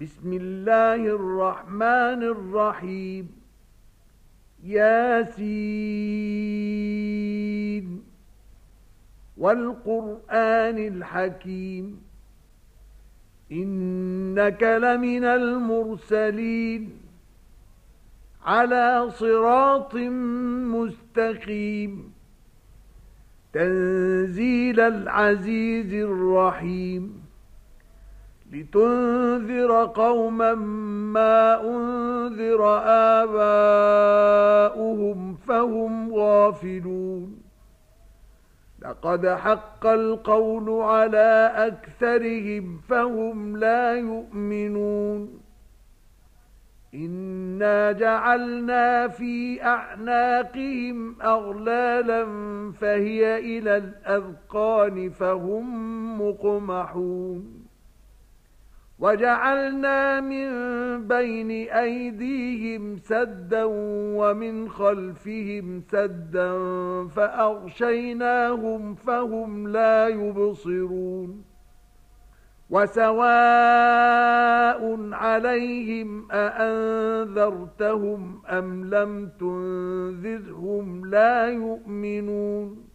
بسم الله الرحمن الرحيم. ياسين والقرآن الحكيم إنك لمن المرسلين على صراط مستقيم تنزيل العزيز الرحيم لتنذر قوما ما أنذر آباؤهم فهم غافلون. لقد حق القول على أكثرهم فهم لا يؤمنون. إنا جعلنا في أعناقهم أغلالا فهي إلى الأذقان فهم مقمحون. وجعلنا من بين أيديهم سدا ومن خلفهم سدا فأغشيناهم فهم لا يبصرون. وسواء عليهم أأنذرتهم أم لم تنذرهم لا يؤمنون.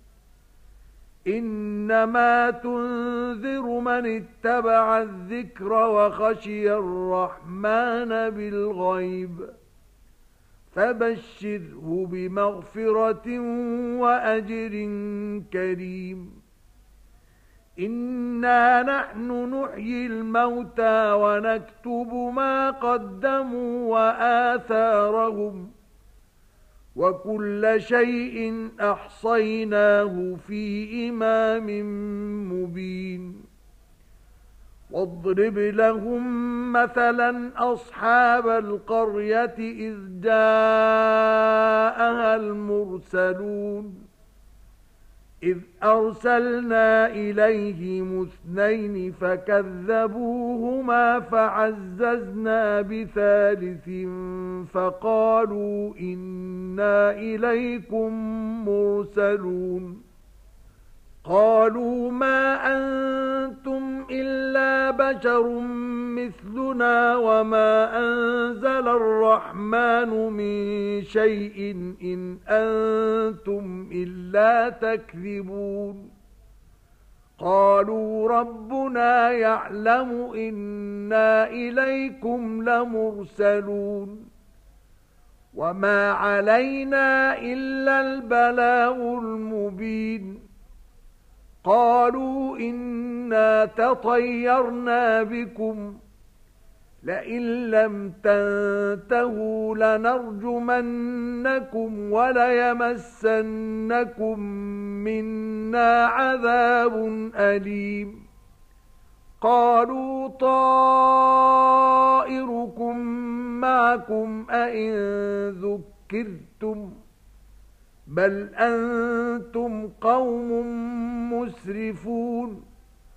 إنما تنذر من اتبع الذكر وخشي الرحمن بالغيب فبشره بمغفرة وأجر كريم. إنا نحن نحيي الموتى ونكتب ما قدموا وآثارهم وكل شيء أحصيناه في إمام مبين. واضرب لهم مثلا أصحاب القرية إذ جاءها المرسلون إذ أرسلنا إليهم اثنين فكذبوهما فعززنا بثالث فقالوا إنا إليكم مرسلون. قالوا ما أنتم إلا بشر مثلنا وما أنزل الرحمن من شيء إن أنتم إلا تكذبون. قالوا ربنا يعلم إنا إليكم لمرسلون وما علينا إلا البلاغ المبين. قالوا إنا تطيرنا بكم لئن لم تنتهوا لنرجمنكم وليمسنكم منا عذاب أليم. قالوا طائركم معكم أئن ذكرتم بل أنتم قوم مسرفون.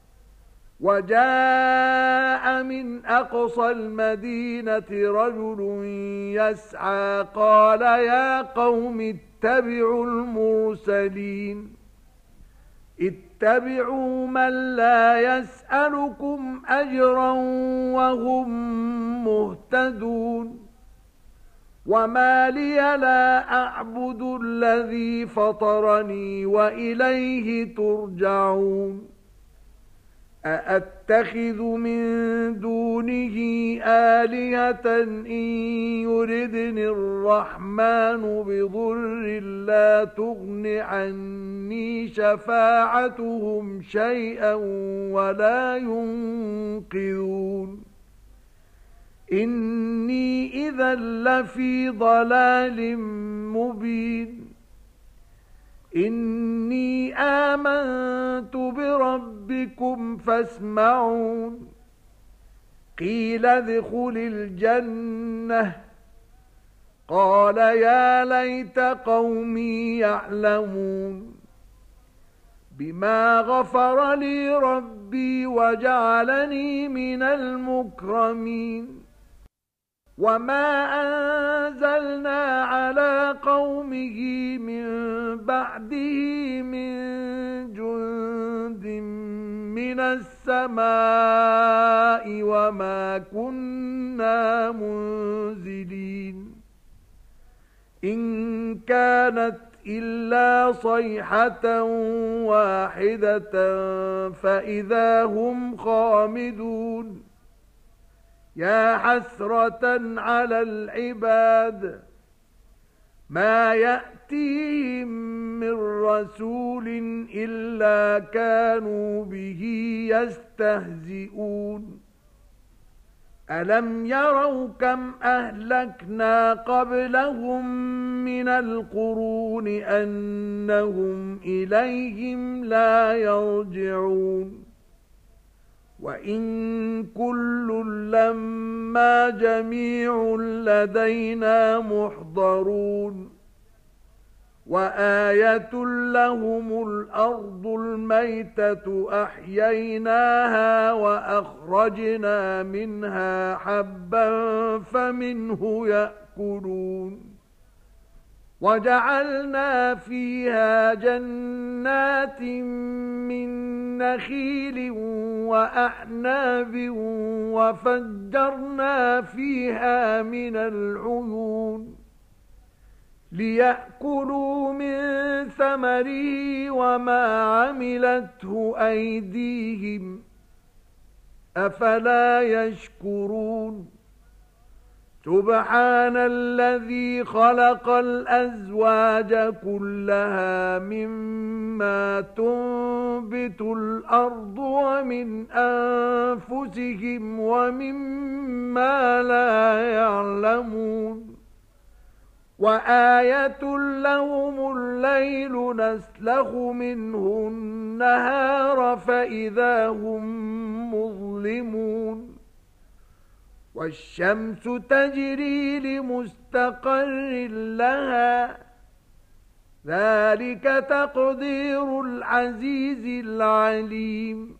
وجاء من أقصى المدينة رجل يسعى قال يا قوم اتبعوا المرسلين اتبعوا من لا يسألكم أجرا وهم مهتدون. وما لي لا أعبد الذي فطرني وإليه ترجعون. أأتخذ من دونه آلهة إن يردني الرحمن بضر لا تغن عني شفاعتهم شيئا ولا ينقذون. إني إذا لفي ضلال مبين. إني آمنت بربكم فاسمعون. قيل ادخل الجنة قال يا ليت قومي يعلمون. بما غفر لي ربي وجعلني من المكرمين. وما أنزلنا على قومه من بعده من جند من السماء وما كنا منزلين إن كانت إلا صيحة واحدة فإذا هم خامدون يا حسرة على العباد ما يأتيهم من رسول إلا كانوا به يستهزئون ألم يروا كم أهلكنا قبلهم من القرون أنهم إليهم لا يرجعون وإن كل لما جميع لدينا محضرون وآية لهم الأرض الميتة أحييناها وأخرجنا منها حبا فمنه يأكلون وجعلنا فيها جنات من نخيل وأعناب وفجرنا فيها من العيون ليأكلوا من ثمره وما عملته أيديهم أفلا يشكرون سبحان الذي خلق الأزواج كلها مما تنبت الأرض ومن أنفسهم ومما لا يعلمون وآية لهم الليل نسلخ منه النهار فإذا هم مظلمون والشمس تجري لمستقر لها ذلك تقدير العزيز العليم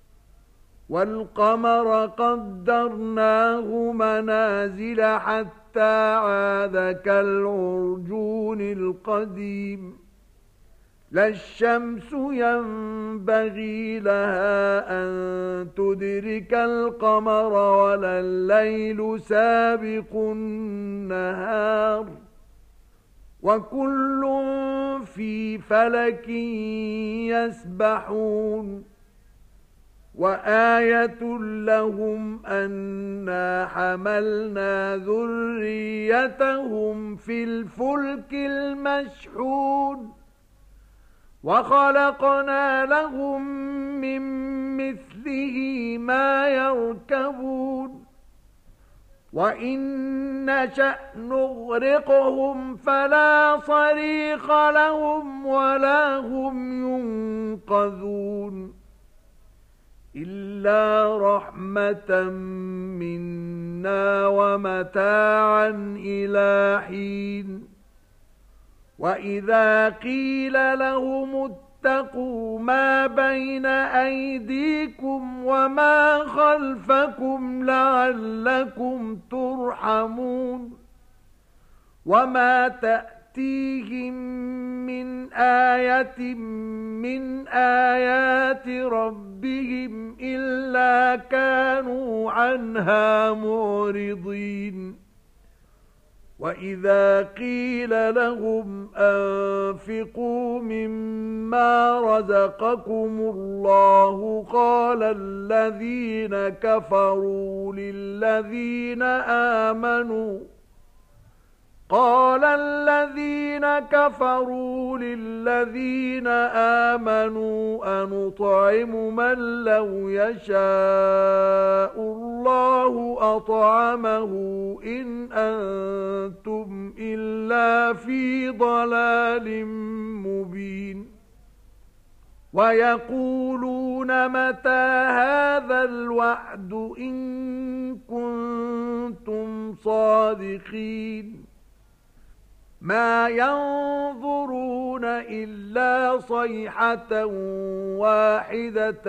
والقمر قدرناه منازل حتى عاد كالعرجون القديم لا الشمس ينبغي لها أن تدرك القمر ولا الليل سابق النهار وكل في فلك يسبحون وآية لهم أنا حملنا ذريتهم في الفلك المشحون وخلقنا لهم من مثله ما يركبون وإن نشأ نغرقهم فلا صريخ لهم ولا هم ينقذون إلا رحمة منا ومتاعا إلى حين وإذا قيل لهم اتقوا ما بين أيديكم وما خلفكم لعلكم ترحمون وما تأتيهم من آية من آيات ربهم إلا كانوا عنها معرضين وإذا قيل لهم أنفقوا مما رزقكم الله قال الذين كفروا للذين آمنوا أنطعم من لو يشاء الله أطعمه إن أنتم إلا في ضلال مبين ويقولون متى هذا الوعد إن كنتم صادقين ما ينظرون إلا صيحة واحدة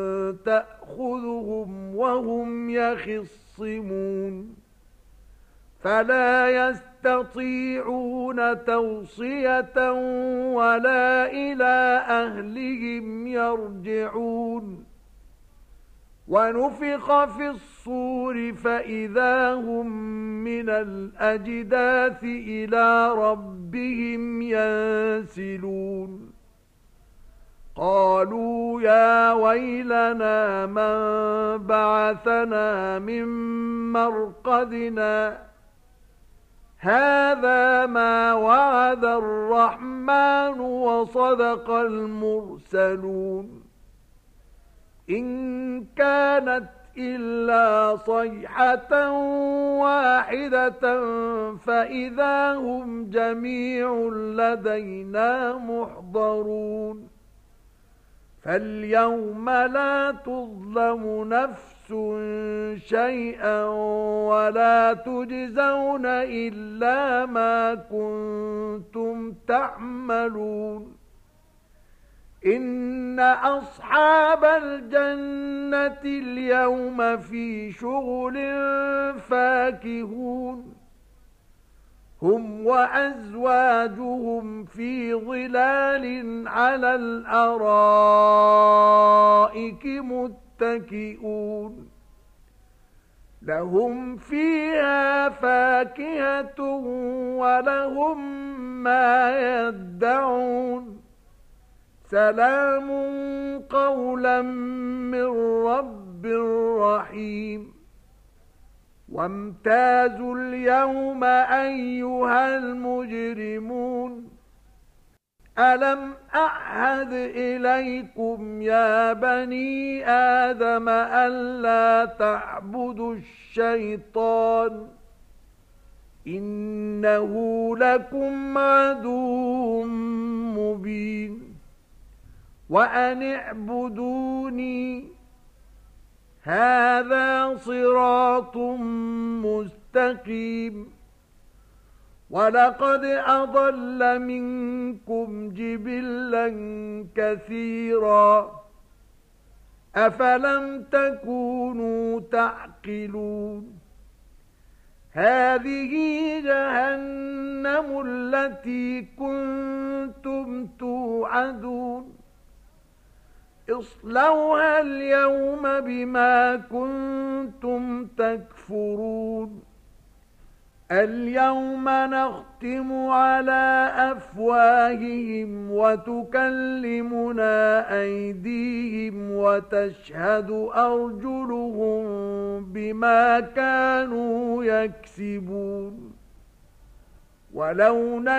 تأخذهم وهم يخصمون فلا يستطيعون توصية ولا إلى أهلهم يرجعون ونفخ في الصور الصور فإذا هم من الأجداث إلى ربهم ينسلون قالوا يا ويلنا من بعثنا من مرقدنا هذا ما وعد الرحمن وصدق المرسلون إن كانت إلا صيحة واحدة فإذا هم جميع لدينا محضرون فاليوم لا تظلم نفس شيئا ولا تجزون إلا ما كنتم تعملون إن أصحاب الجنة اليوم في شغل فاكهون هم وأزواجهم في ظلال على الأرائك متكئون لهم فيها فاكهة ولهم ما يدعون سلام قولا من رب رحيم وامتازوا اليوم أيها المجرمون ألم أعهد إليكم يا بني آدم ألا تعبدوا الشيطان إنه لكم عدو مبين وأن اعبدوني هذا صراط مستقيم ولقد أضل منكم جبلا كثيرا أفلم تكونوا تعقلون هذه جهنم التي كنتم توعدون اصلوها اليوم بما كنتم تكفرون اليوم نختم على أفواههم وتكلمنا أيديهم وتشهد أرجلهم بما كانوا يكسبون ولو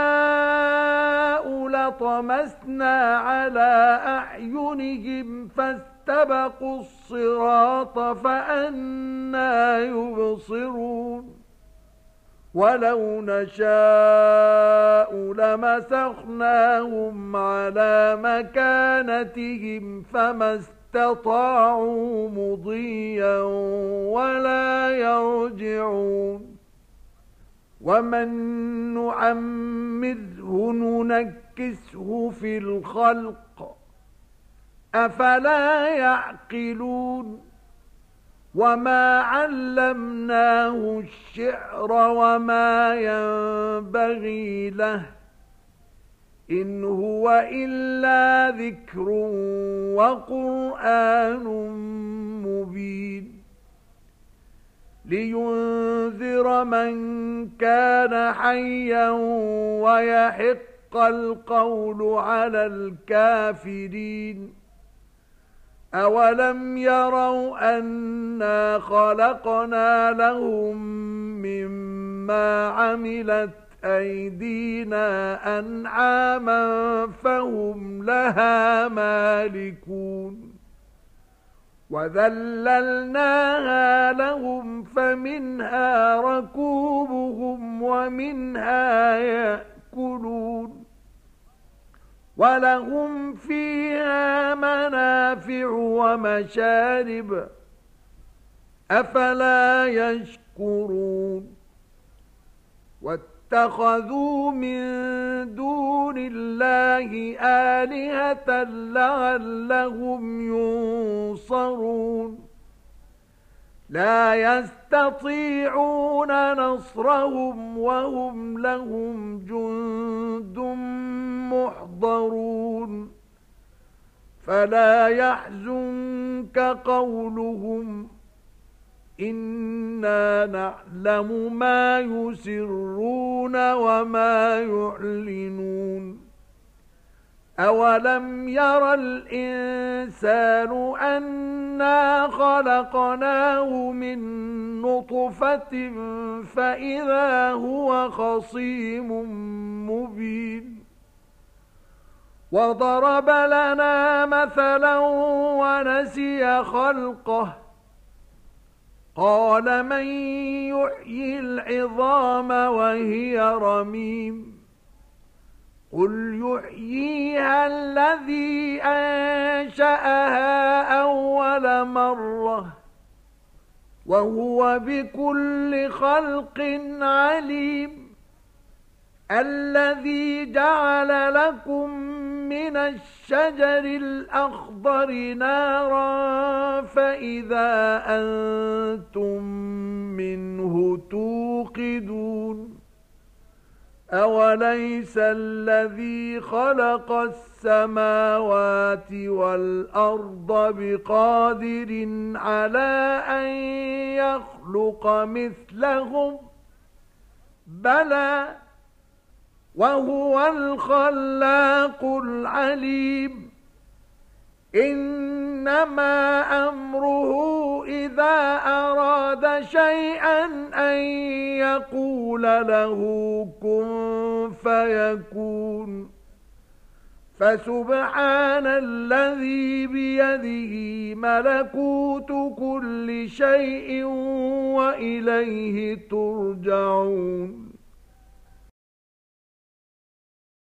نشاء لطمسنا على أعينهم فاستبقوا الصراط فأنى يبصرون ولو نشاء لمسخناهم على مكانتهم فما استطاعوا مضيا ولا يرجعون ومن نعمره ننكسه في الخلق أفلا يعقلون وما علمناه الشعر وما ينبغي له إن هو إلا ذكر وقرآن مبين لينذر من كان حيا ويحق القول على الكافرين أولم يروا أنا خلقنا لهم مما عملت أيدينا أنعاما فهم لها مالكون وذللناها لهم فمنها ركوبهم ومنها يأكلون ولهم فيها منافع ومشارب أفلا يشكرون واتخذوا من دون الله آلهة لعلهم ينصرون لا يستطيعون نصرهم وهم لهم جند محضرون فلا يحزنك قولهم إنا نعلم ما يسرون وما يعلنون أولم ير الإنسان أنا خلقناه من نطفة فإذا هو خصيم مبين وضرب لنا مثلا ونسي خلقه قال من يحيي العظام وهي رميم قل يحييها الذي أنشأها أول مرة وهو بكل خلق عليم الذي جعل لكم من الشجر الأخضر نارا فإذا أنتم منه توقدون أوليس الذي خلق السماوات والأرض بقادر على أن يخلق مثلهم بلى وهو الخلاق العليم إنما أمره إذا أراد شيئا أن يقول له كن فيكون فسبحان الذي بيده ملكوت كل شيء وإليه ترجعون